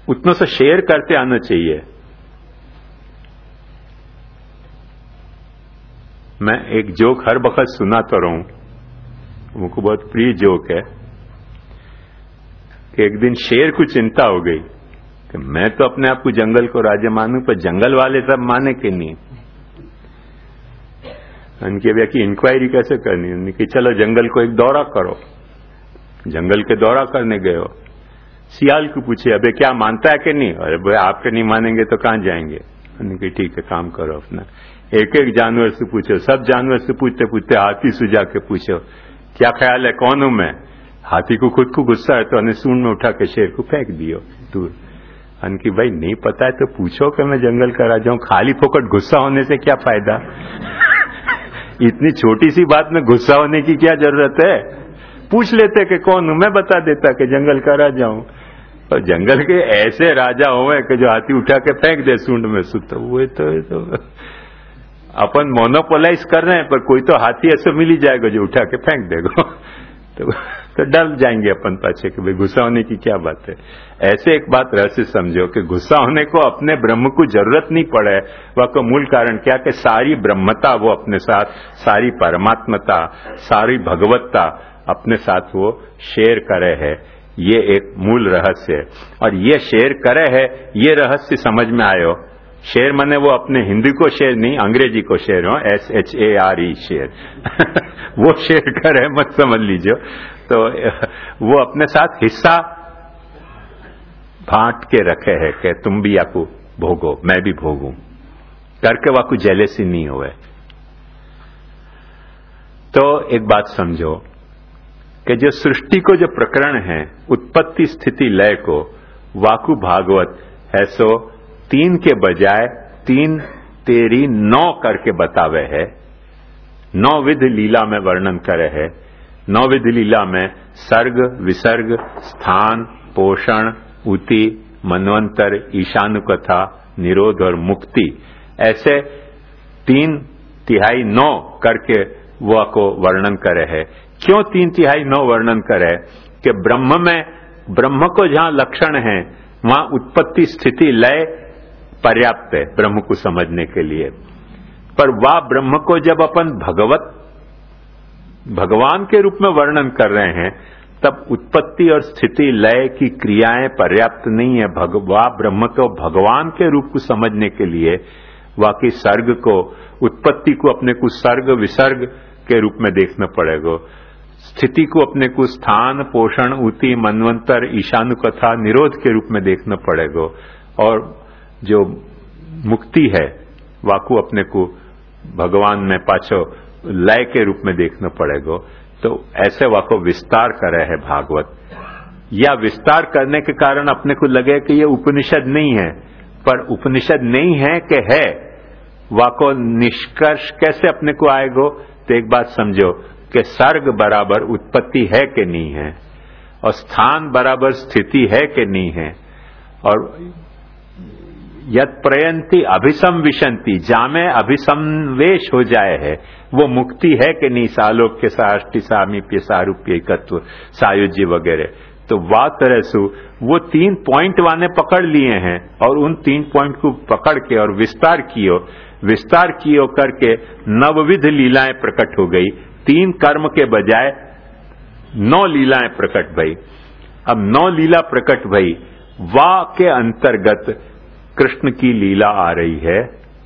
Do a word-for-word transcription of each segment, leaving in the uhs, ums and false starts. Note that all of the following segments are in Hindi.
उतना सा शेयर करते आना चाहिए। मैं एक जोक हर वक्त सुनाता रहूं, मुझको बहुत प्रिय जोक है कि एक दिन शेर को चिंता हो गई कि मैं तो अपने आप को जंगल को राजा मानूं, पर जंगल वाले सब माने कि नहीं। उनके भैया की इंक्वायरी कैसे करनी, उनकी चलो जंगल को एक दौरा करो। जंगल के दौरा करने गए हो, सियाल को पूछे अबे क्या मानता है कि नहीं? अरे भाई आपके नहीं मानेंगे तो कहां जाएंगे? उनकी ठीक है काम करो अपना। एक एक जानवर से पूछो, सब जानवर से पूछते पूछते हाथी से जाके पूछो क्या ख्याल है कौन हूं मैं? हाथी को खुद को गुस्सा है तो उन्हें सूंड में उठा के शेर को फेंक दियो दूर। उनकी भाई नहीं पता है तो पूछो कि मैं जंगल का राजा हूं, खाली फोकट गुस्सा होने से क्या फायदा? इतनी छोटी सी बात में गुस्सा होने की क्या जरूरत है? पूछ लेते कि कौन हूं, मैं बता देता कि जंगल का राजा हूं। और जंगल के ऐसे राजा हुए कि जो हाथी उठा के फेंक दे सूंड में, सुतो हुए तो, तो अपन मोनोपोलाइज कर रहे हैं, पर कोई तो हाथी ऐसे मिल ही जाएगा जो उठा के फेंक देगा। तो, तो डर जाएंगे अपन पाछे कि भाई गुस्सा होने की क्या बात है। ऐसे एक बात रहस्य समझो कि गुस्सा होने को अपने ब्रह्म को जरूरत नहीं पड़े। वह का मूल कारण क्या कि सारी ब्रह्मता वो अपने साथ, सारी परमात्मता, सारी भगवत्ता अपने साथ वो शेयर करे है। ये एक मूल रहस्य है। और ये शेयर करे है, ये रहस्य समझ में आयो। शेर माने वो अपने हिंदी को शेर नहीं, अंग्रेजी को शेर हो, S H A R E शेर। वो शेर करे मत समझ लीजिए। तो वो अपने साथ हिस्सा बांट के रखे है कि तुम भी याकू भोगो, मैं भी भोगूं, करके वाकू जेलेसी नहीं हुए। तो एक बात समझो कि जो सृष्टि को जो प्रकरण है, उत्पत्ति स्थिति लय को, वाकु भागवत है सो तीन के बजाय तीन तेरी नौ करके बतावे है। नौ विध लीला में वर्णन करे है। नौ विध लीला में सर्ग, विसर्ग, स्थान, पोषण, उति, मनवंतर, ईशानुकथा, निरोध और मुक्ति, ऐसे तीन तिहाई नौ करके वो को वर्णन करे है। क्यों तीन तिहाई नौ वर्णन करे? कि ब्रह्म में, ब्रह्म को जहां लक्षण है वहां उत्पत्ति स्थिति लय पर्याप्त है ब्रह्म को समझने के लिए। पर वह ब्रह्म को जब अपन भगवत भगवान के रूप में वर्णन कर रहे हैं, तब उत्पत्ति और स्थिति लय की क्रियाएं पर्याप्त नहीं है। भगवा ब्रह्म को भगवान के रूप को समझने के लिए वाकई सर्ग को, उत्पत्ति को अपने को सर्ग विसर्ग के रूप में देखना पड़ेगा। स्थिति को अपने को स्थान, पोषण, उति, मनवंतर, ईशानुकथा, निरोध के रूप में देखना पड़ेगा। और जो मुक्ति है वाकू अपने को भगवान में पाछो लय के रूप में देखना पड़ेगा। तो ऐसे वाको विस्तार करे है भागवत। या विस्तार करने के कारण अपने को लगे कि ये उपनिषद नहीं है, पर उपनिषद नहीं है कि है। वाको निष्कर्ष कैसे अपने को आएगो? तो एक बात समझो कि सर्ग बराबर उत्पत्ति है कि नहीं है, और स्थान बराबर स्थिति है कि नहीं है, और यत प्रयंती अभिसंविशंति, जामे अभिसंवेश हो जाए है, वो मुक्ति है कि नहीं, सालोक्य, साष्टि, सामीप्य, सारूप्य, एकत्व, सायुज्य वगैरह। तो वा तरह से वो तीन पॉइंट वाने पकड़ लिए हैं, और उन तीन पॉइंट को पकड़ के और विस्तार कियो विस्तार कियो करके नवविध लीलाएं प्रकट हो गई। तीन कर्म के बजाय नौ लीलाएं प्रकट भई। अब नौ लीला प्रकट भई, वा के अंतर्गत कृष्ण की लीला आ रही है।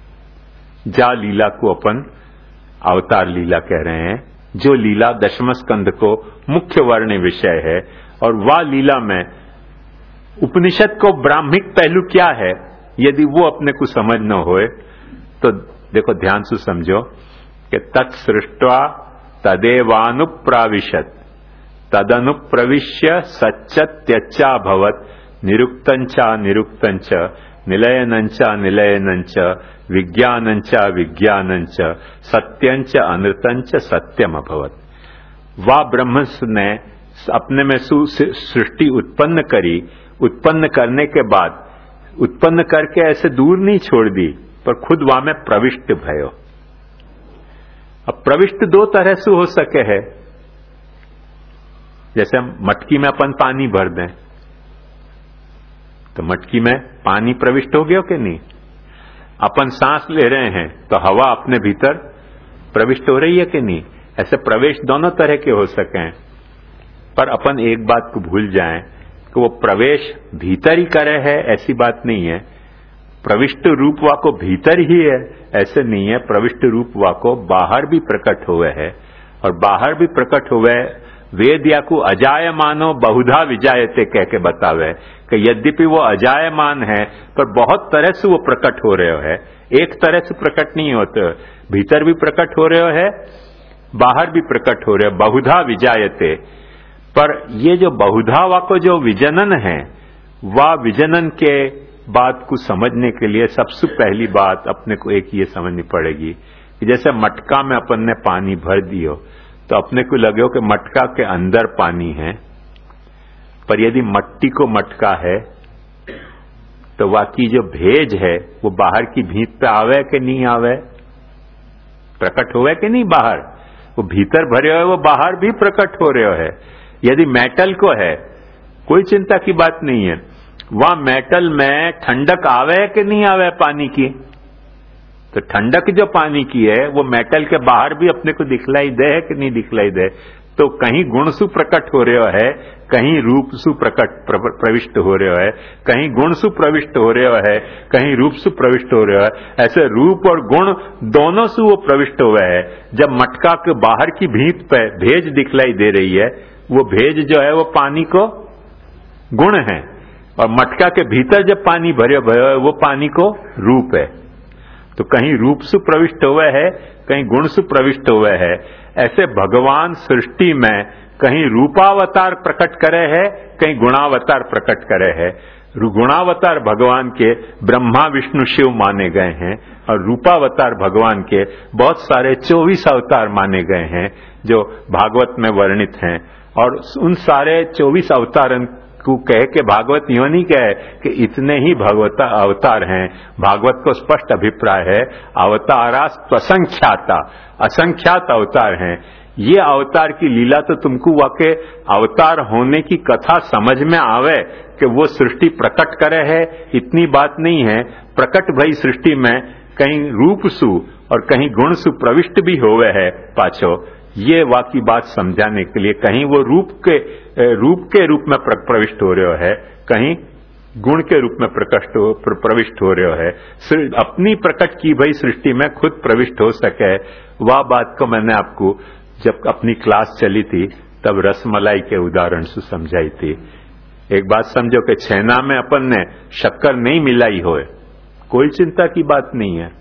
जा लीला को अपन अवतार लीला कह रहे हैं, जो लीला दशम स्कंध को मुख्य वर्ण विषय है। और वह लीला में उपनिषद को ब्राह्मिक पहलू क्या है, यदि वो अपने को समझ न होए तो देखो ध्यान से समझो कि तत्सृष्ट्वा तदेवानुप्राविशत तदनुप्रविश्य सच्चत्यच्चा भवत निरुक्तंचा निरुक्तंच निलयनंचा निलयनंच विज्ञानंचा विज्ञानंच सत्यंच अनृतंच सत्यम अभवत। वह ब्रह्म ने अपने में सृष्टि उत्पन्न करी। उत्पन्न करने के बाद उत्पन्न करके ऐसे दूर नहीं छोड़ दी, पर खुद वहां में प्रविष्ट भयो। अब प्रविष्ट दो तरह से हो सके है। जैसे हम मटकी में अपन पानी भर दें तो मटकी में पानी प्रविष्ट हो गया कि नहीं? अपन सांस ले रहे हैं तो हवा अपने भीतर प्रविष्ट हो रही है कि नहीं? ऐसे प्रवेश दोनों तरह के हो सकें, पर अपन एक बात को भूल जाएं कि वो प्रवेश भीतर ही करे है, ऐसी बात नहीं है। प्रविष्ट रूप वा को भीतर ही है, ऐसे नहीं है। प्रविष्ट रूप वा को बाहर भी प्रकट हुए है, और बाहर भी प्रकट हुए वेद या को अजायमानो बहुधा विजायते कह के बतावे कि यद्यपि वो अजायमान है पर बहुत तरह से वो प्रकट हो रहे है। एक तरह से प्रकट नहीं होते, भीतर भी प्रकट हो रहे है, बाहर भी प्रकट हो रहे, बहुधा विजायते। पर ये जो बहुधा वा को जो विजनन है, वह विजनन के बात को समझने के लिए सबसे पहली बात अपने को एक ये समझनी पड़ेगी कि जैसे मटका में अपन ने पानी भर दियो तो अपने को लगे कि मटका के अंदर पानी है, पर यदि मट्टी को मटका है तो वाकी जो भेज है वो बाहर की भीत पे आवे कि नहीं आवे, प्रकट होवे कि नहीं बाहर? वो भीतर भरे हुए वो बाहर भी प्रकट हो रहे है। यदि मेटल को है कोई चिंता की बात नहीं है, वहां मेटल में ठंडक आवे कि नहीं आवे पानी की? तो ठंडक जो पानी की है वो मेटल के बाहर भी अपने को दिखलाई दे है कि नहीं दिखलाई दे? तो कहीं गुण सु प्रकट हो रहे है, कहीं रूप सु प्रकट प्रविष्ट हो रहे है, कहीं गुण सु प्रविष्ट हो रहे है, कहीं रूप सु प्रविष्ट हो रहे है। ऐसे रूप और गुण दोनों से वो प्रविष्ट हुए है। जब मटका के बाहर की भीत पे भेज दिखलाई दे रही है, वो भेज जो है वो पानी को गुण है, और मटका के भीतर जब पानी भरे भयो है वो पानी को रूप है। तो कहीं रूप से प्रविष्ट हुए है, कहीं गुण से प्रविष्ट हुए है। ऐसे भगवान सृष्टि में कहीं रूपावतार प्रकट करे है, कहीं गुणावतार प्रकट करे है। गुणावतार भगवान के ब्रह्मा विष्णु शिव माने गए हैं, और रूपावतार भगवान के बहुत सारे चौबीस अवतार माने गए हैं जो भागवत में वर्णित हैं। और उन सारे चौबीस अवतारन को कह के भागवत यो नहीं कहे कि इतने ही भगवत अवतार हैं। भागवत को स्पष्ट अभिप्राय है अवतारा स्वसंख्याता, असंख्यात अवतार हैं। ये अवतार की लीला तो तुमको वाके अवतार होने की कथा समझ में आवे कि वो सृष्टि प्रकट करे है, इतनी बात नहीं है। प्रकट भई सृष्टि में कहीं रूप सु और कहीं गुण सु प्रविष्ट भी होवे है पाछो। ये वाकी बात समझाने के लिए कहीं वो रूप के रूप के रूप में प्रविष्ट हो रहे है, कहीं गुण के रूप में प्रकट हो प्रविष्ट हो रहे है। अपनी प्रकट की भई सृष्टि में खुद प्रविष्ट हो सके, वह बात को मैंने आपको जब अपनी क्लास चली थी तब रसमलाई के उदाहरण से समझाई थी। एक बात समझो कि छेना में अपन ने शक्कर नहीं मिलाई होए, कोई चिंता की बात नहीं है,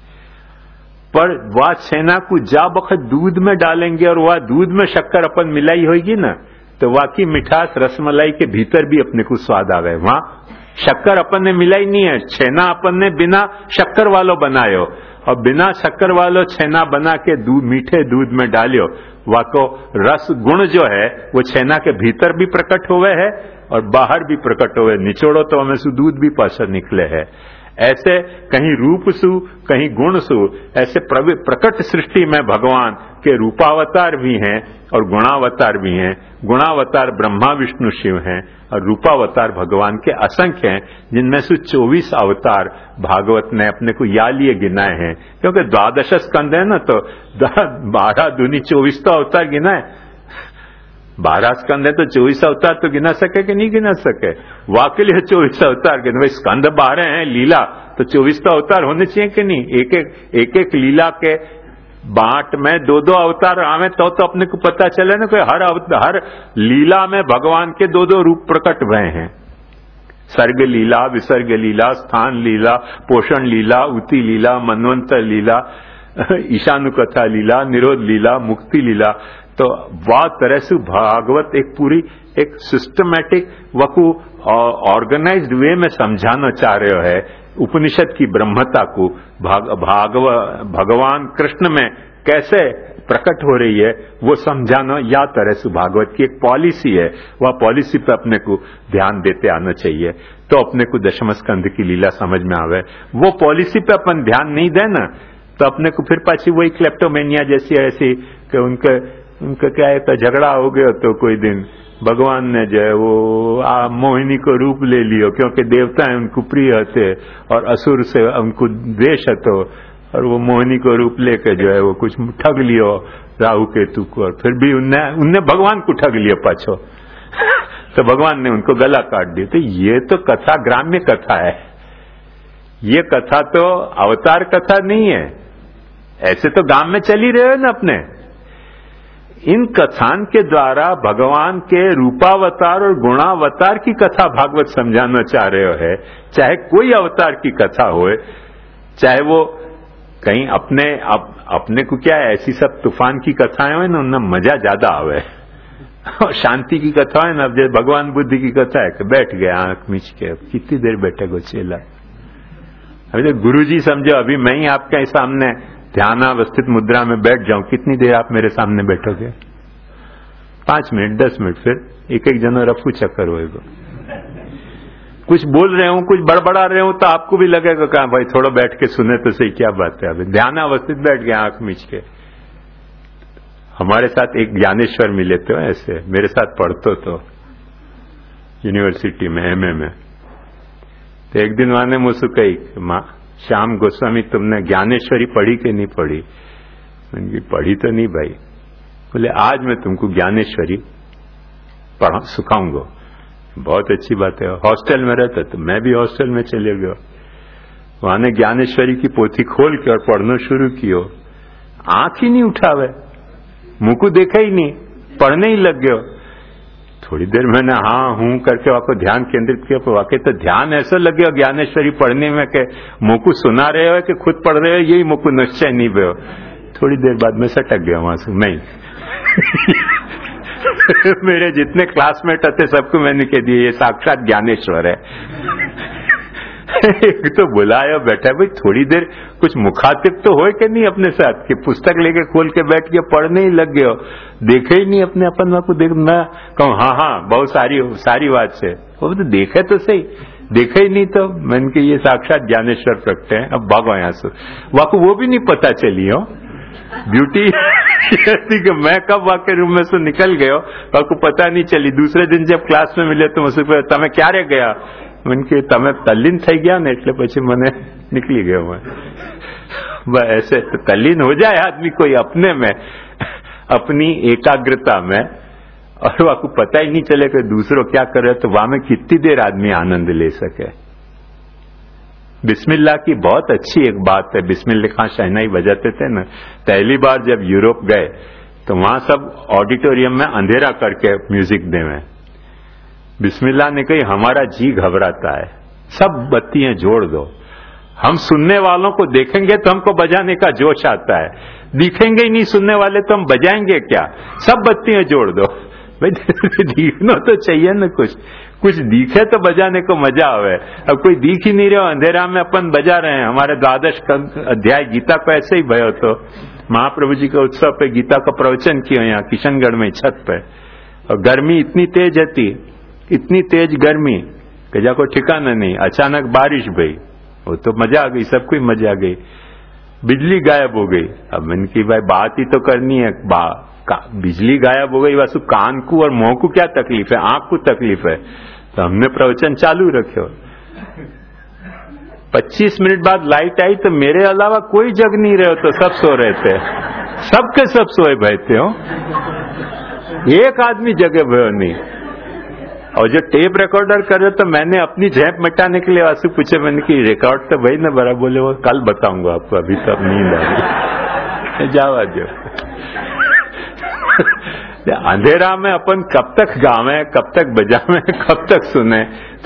पर वह छेना को जा बखत दूध में डालेंगे और वह दूध में शक्कर अपन मिलाई होगी ना, तो वाकी मिठास रसमलाई के भीतर भी अपने को स्वाद आवे। वहां शक्कर अपन ने मिलाई नहीं है, छेना अपन ने बिना शक्कर वालो बनायो, और बिना शक्कर वालो छेना बना के दूध मीठे दूध में डालियो, वाको रस गुण जो है वो छेना के भीतर भी प्रकट हुए है और बाहर भी प्रकट हुए। निचोड़ो तो हमें से दूध भी पास निकले है। ऐसे कहीं रूप सु कहीं गुण सु, ऐसे प्रकट सृष्टि में भगवान के रूपावतार भी हैं और गुणावतार भी हैं। गुणावतार ब्रह्मा विष्णु शिव हैं और रूपावतार भगवान के असंख्य हैं, जिनमें से चौबीस अवतार भागवत ने अपने को या लिए गिनाए हैं, क्योंकि द्वादश स्कंद है ना, तो बारह दूनी चौबीस तो अवतार गिनाए। बारह स्कंद है तो चौबीस अवतार तो गिना सके कि नहीं गिना सके? वाकई लिए चौबीस अवतार गिना। भाई स्कंद बारह हैं, लीला तो चौबीस तो अवतार होने चाहिए कि नहीं? एक एक एक एक लीला के बांट में दो दो अवतार आवे तो तो अपने को पता चले ना कि हर हर लीला में भगवान के दो दो रूप प्रकट हुए हैं। सर्ग लीला, विसर्ग लीला, स्थान लीला, पोषण लीला, उति लीला, मनवंतर लीला, ईशानुकथा लीला, निरोध लीला, मुक्ति लीला। तो वह तरह से भागवत एक पूरी एक सिस्टमैटिक वकु ऑर्गेनाइज्ड वे में समझाना चाह रहे है उपनिषद की ब्रह्मता को। भाग, भागव भगवान कृष्ण में कैसे प्रकट हो रही है वो समझाना या तरह से भागवत की एक पॉलिसी है। वह पॉलिसी पे अपने को ध्यान देते आना चाहिए, तो अपने को दशम स्कंद की लीला समझ में आवे। वो पॉलिसी पे अपन ध्यान नहीं देना तो अपने को फिर पाछी वही क्लेप्टोमेनिया जैसी ऐसी कि उनके उनका क्या है, तो झगड़ा हो गया तो कोई दिन भगवान ने जो है वो आ मोहिनी को रूप ले लियो, क्योंकि देवता उनको प्रिय थे और असुर से उनको द्वेष હતો, और वो मोहिनी को रूप लेकर जो है वो कुछ ठग लियो राहु केतु को, और फिर भी उनने उनने भगवान को ठग लिया पाछो। तो भगवान ने उनको गला काट दिया। तो ये तो कथा ग्राम्य कथा है, ये कथा तो अवतार कथा नहीं है। ऐसे तो गांव में चली रहे हो ना अपने। इन कथान के द्वारा भगवान के रूपावतार और गुणावतार की कथा भागवत समझाना चाह रहे हो है। चाहे कोई अवतार की कथा हो, चाहे वो कहीं अपने अप, अपने को क्या है, ऐसी सब तूफान की कथाएं हो ना, उनमें मजा ज्यादा आवे। और शांति की कथा है ना, अब जैसे भगवान बुद्धि की कथा है कि बैठ गए आंख मीच के, अब कितनी देर बैठेगा चेला। अभी तो गुरु जी समझो, अभी मैं ही आपके सामने ध्यानावस्थित मुद्रा में बैठ जाऊं, कितनी देर आप मेरे सामने बैठोगे? पांच मिनट, दस मिनट, फिर एक एक जनो रफू चक्कर होएगा। कुछ बोल रहे हूं, कुछ बड़बड़ा रहे हूं, तो आपको भी लगेगा कहा भाई थोड़ा बैठ के सुने तो सही, क्या बात है। अभी ध्यानावस्थित बैठ गया आंख मीच के। हमारे साथ एक ज्ञानेश्वर मिले थे, ऐसे मेरे साथ पढ़ते तो यूनिवर्सिटी में एमए में। तो एक दिन वहां ने मुझसे कही, माँ श्याम गोस्वामी तुमने ज्ञानेश्वरी पढ़ी कि नहीं पढ़ी? मैंने पढ़ी तो नहीं भाई। बोले आज मैं तुमको ज्ञानेश्वरी पढ़ा सिखाऊंगा। बहुत अच्छी बात है। हॉस्टल में रहता तो मैं भी हॉस्टल में चले गया। वहां ने ज्ञानेश्वरी की पोथी खोल के और पढ़ना शुरू किया। आंख ही नहीं उठावे, मुंह को देखा ही नहीं, पढ़ने ही लग गयो। थोड़ी देर मैंने हाँ हूं करके वहां को ध्यान केंद्रित किया, तो वाकई तो ध्यान ऐसा लगे ज्ञानेश्वरी पढ़ने में कि मुंह को सुना रहे हो कि खुद पढ़ रहे हो, यही मुंह को निश्चय नहीं भयो। थोड़ी देर बाद मैं सटक गया वहां से, मैं मेरे जितने क्लासमेट थे सबको मैंने कह दिया ये साक्षात ज्ञानेश्वर है। एक तो बुलाया बैठा, भाई थोड़ी देर कुछ मुखातिब तो होए कि नहीं अपने साथ, कि पुस्तक लेके खोल के बैठ के पढ़ने ही लग गए, देखे ही नहीं अपने अपन वहां को। देख मैं कहूँ हाँ हाँ बहुत सारी सारी बात से, वो तो देखे तो सही, देखा ही नहीं तो मैंने कि ये साक्षात ज्ञानेश्वर प्रकटे हैं। अब भागो यहाँ से, वहां को वो भी नहीं पता चली हो ब्यूटी ऐसी कि मैं कब वहां के रूम में से निकल गयो वहां को पता नहीं चली। दूसरे दिन जब क्लास में मिले तो मुझसे तमें क्यारे गया? मैंने कि तमें तल्लीन थई गया ने એટલે પછી મને निकली गयो मैं। ऐसे तो तल्लीन हो जाए आदमी कोई अपने में, अपनी एकाग्रता में, और वहां को पता ही नहीं चले कि दूसरों क्या कर रहे, तो वहां में कितनी देर आदमी आनंद ले सके। बिस्मिल्लाह की बहुत अच्छी एक बात है। बिस्मिल्लाह खां शहनाई बजाते थे ना, पहली बार जब यूरोप गए तो वहां सब ऑडिटोरियम में अंधेरा करके म्यूजिक देवे। बिस्मिल्लाह ने कही हमारा जी घबराता है, सब बत्तियां जोड़ दो। हम सुनने वालों को देखेंगे तो हमको बजाने का जोश आता है, दिखेंगे ही नहीं सुनने वाले तो हम बजाएंगे क्या? सब बत्तियां जोड़ दो। भाई दिखना तो चाहिए ना, कुछ कुछ दिखे तो बजाने को मजा आवे। अब कोई दिख ही नहीं रहा, अंधेरा में अपन बजा रहे हैं। हमारे द्वादश अध्याय गीता को ऐसे ही भयो तो महाप्रभु जी के उत्सव पे गीता का प्रवचन किया यहाँ किशनगढ़ में छत पे, और गर्मी इतनी तेज थी, इतनी तेज गर्मी कि जाको ठिकाना नहीं। अचानक बारिश भई, वो तो मजा आ गई, सबको ही मजा आ गई। बिजली गायब हो गई। अब मैंने की भाई बात ही तो करनी है, बा, बिजली गायब हो गई, वैसे कान को और मुंह को क्या तकलीफ है, आंख को तकलीफ है। तो हमने प्रवचन चालू रखे। पच्चीस मिनट बाद लाइट आई तो मेरे अलावा कोई जग नहीं रहे, तो सब सो रहे थे, सबके सब सोए भय थे हो, एक आदमी जगे भयो नहीं। और जो टेप रिकॉर्डर कर रहे तो मैंने अपनी झेप मिटाने के लिए वासु पूछे, मैंने कि रिकॉर्ड तो भाई ना बड़ा, बोले वो कल बताऊंगा आपको, अभी तो अब नींद आ रही, जावा दो। अंधेरा में अपन कब तक गावे, कब तक बजावे, कब तक सुने।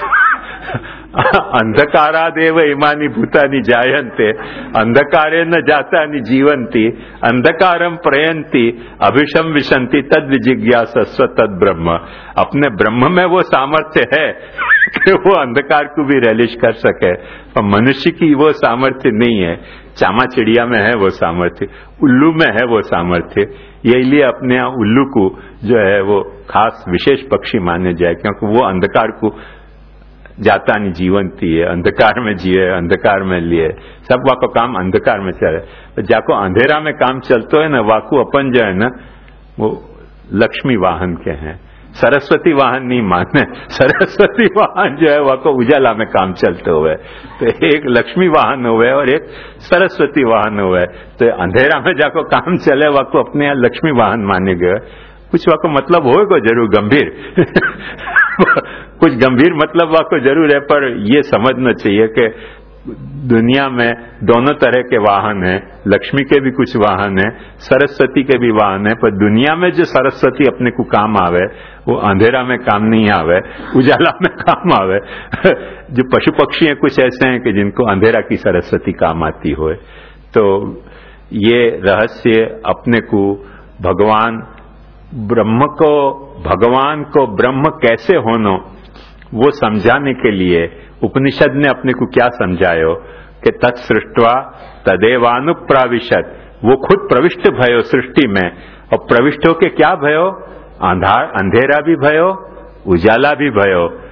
अंधकारादेव इमानी भूतानि जायन्ते अंधकारेण जातानि जीवन्ति अंधकारम प्रयन्ति अभिशम विशन्ति तद विजिज्ञासस्व तद ब्रह्म। अपने ब्रह्म में वो सामर्थ्य है कि वो अंधकार को भी रिलीज कर सके, और मनुष्य की वो सामर्थ्य नहीं है। चामा चिड़िया में है वो सामर्थ्य, उल्लू में है वो सामर्थ्य। ये लिए अपने यहाँ उल्लू को जो है वो खास विशेष पक्षी माने जाए, क्योंकि वो अंधकार को जाता नहीं जीवंती है, अंधकार में जिए, अंधकार में लिए, सब वाको काम अंधकार में चले। तो जाको अंधेरा में काम चलतो है ना, वाको अपन जो है ना वो लक्ष्मी वाहन के हैं। सरस्वती वाहन नहीं मानने, सरस्वती वाहन जो है वह को उजाला में काम चलते हुए, तो एक लक्ष्मी वाहन हुए और एक सरस्वती वाहन हुए, तो अंधेरा में जाको काम चले वह को अपने यहाँ लक्ष्मी वाहन माने गए। कुछ वह को मतलब होगा जरूर गंभीर कुछ गंभीर मतलब वह को जरूर है, पर यह समझना चाहिए कि दुनिया में दोनों तरह के वाहन हैं, लक्ष्मी के भी कुछ वाहन हैं, सरस्वती के भी वाहन हैं, पर दुनिया में जो सरस्वती अपने को काम आवे वो अंधेरा में काम नहीं आवे, उजाला में काम आवे। जो पशु पक्षी हैं कुछ ऐसे हैं कि जिनको अंधेरा की सरस्वती काम आती हो। तो ये रहस्य अपने को भगवान ब्रह्म को भगवान को ब्रह्म कैसे होनो वो समझाने के लिए उपनिषद ने अपने को क्या समझायो कि तत्सृष्ट्वा तदेवानुप्राविशत, वो खुद प्रविष्ट भयो सृष्टि में, और प्रविष्ट होके क्या भयो, अंधार अंधेरा भी भयो उजाला भी भयो।